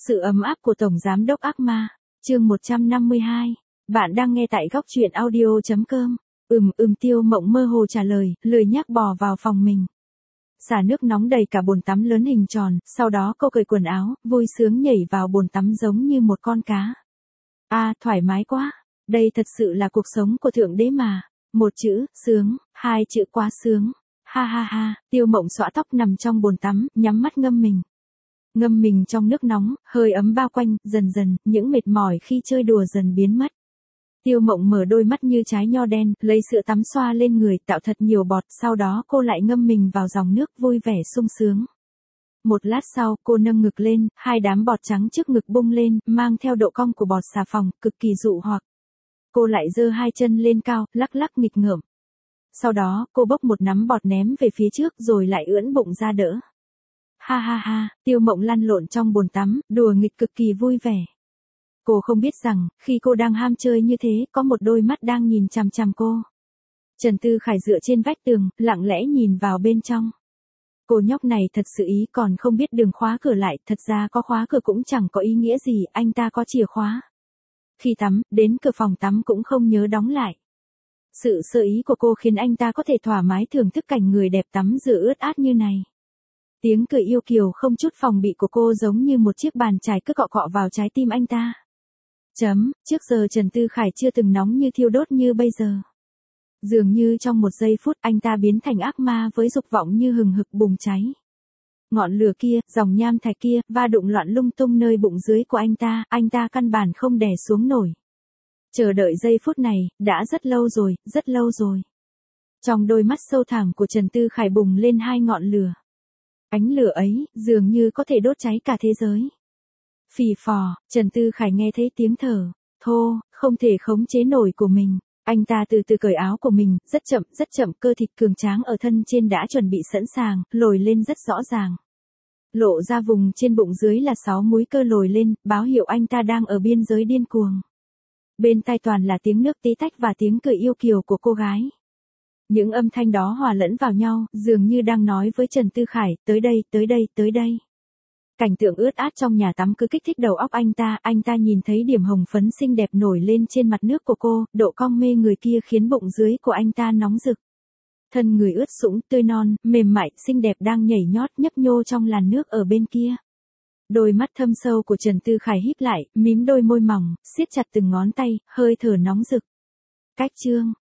Sự ấm áp của Tổng Giám đốc ác ma, chương 152. Bạn đang nghe tại góc truyện audio.com. Tiêu Mộng mơ hồ trả lời, lười nhác bò vào phòng mình. Xả nước nóng đầy cả bồn tắm lớn hình tròn, sau đó cô cởi quần áo, vui sướng nhảy vào bồn tắm giống như một con cá. Thoải mái quá. Đây thật sự là cuộc sống của Thượng Đế mà. Một chữ, sướng, hai chữ quá sướng. Ha ha ha, Tiêu Mộng xõa tóc nằm trong bồn tắm, nhắm mắt ngâm mình. Ngâm mình trong nước nóng, hơi ấm bao quanh, dần dần, những mệt mỏi khi chơi đùa dần biến mất. Tiêu Mộng mở đôi mắt như trái nho đen, lấy sữa tắm xoa lên người, tạo thật nhiều bọt, sau đó cô lại ngâm mình vào dòng nước vui vẻ sung sướng. Một lát sau, cô nâng ngực lên, hai đám bọt trắng trước ngực bung lên, mang theo độ cong của bọt xà phòng, cực kỳ dụ hoặc. Cô lại giơ hai chân lên cao, lắc lắc nghịch ngợm. Sau đó, cô bốc một nắm bọt ném về phía trước rồi lại ưỡn bụng ra đỡ. Ha ha ha, Tiêu Mộng lăn lộn trong bồn tắm, đùa nghịch cực kỳ vui vẻ. Cô không biết rằng, khi cô đang ham chơi như thế, có một đôi mắt đang nhìn chằm chằm cô. Trần Tư Khải dựa trên vách tường, lặng lẽ nhìn vào bên trong. Cô nhóc này thật sự ý còn không biết đường khóa cửa lại, thật ra có khóa cửa cũng chẳng có ý nghĩa gì, anh ta có chìa khóa. Khi tắm, đến cửa phòng tắm cũng không nhớ đóng lại. Sự sơ ý của cô khiến anh ta có thể thoải mái thưởng thức cảnh người đẹp tắm rửa ướt át như này. Tiếng cười yêu kiều không chút phòng bị của cô giống như một chiếc bàn chải cứ cọ cọ vào trái tim anh ta. Trước giờ Trần Tư Khải chưa từng nóng như thiêu đốt như bây giờ. Dường như trong một giây phút anh ta biến thành ác ma với dục vọng như hừng hực bùng cháy. Ngọn lửa kia, dòng nham thạch kia, va đụng loạn lung tung nơi bụng dưới của anh ta căn bản không đè xuống nổi. Chờ đợi giây phút này, đã rất lâu rồi, rất lâu rồi. Trong đôi mắt sâu thẳm của Trần Tư Khải bùng lên hai ngọn lửa. Ánh lửa ấy, dường như có thể đốt cháy cả thế giới. Phì phò, Trần Tư Khải nghe thấy tiếng thở, thô, không thể khống chế nổi của mình. Anh ta từ từ cởi áo của mình, rất chậm, cơ thịt cường tráng ở thân trên đã chuẩn bị sẵn sàng, lồi lên rất rõ ràng. Lộ ra vùng trên bụng dưới là 6 múi cơ lồi lên, báo hiệu anh ta đang ở biên giới điên cuồng. Bên tai toàn là tiếng nước tí tách và tiếng cười yêu kiều của cô gái. Những âm thanh đó hòa lẫn vào nhau, dường như đang nói với Trần Tư Khải, tới đây. Cảnh tượng ướt át trong nhà tắm cứ kích thích đầu óc anh ta nhìn thấy điểm hồng phấn xinh đẹp nổi lên trên mặt nước của cô, độ cong mê người kia khiến bụng dưới của anh ta nóng rực. Thân người ướt sũng, tươi non, mềm mại, xinh đẹp đang nhảy nhót nhấp nhô trong làn nước ở bên kia. Đôi mắt thâm sâu của Trần Tư Khải híp lại, mím đôi môi mỏng, siết chặt từng ngón tay, hơi thở nóng rực. Cách chương,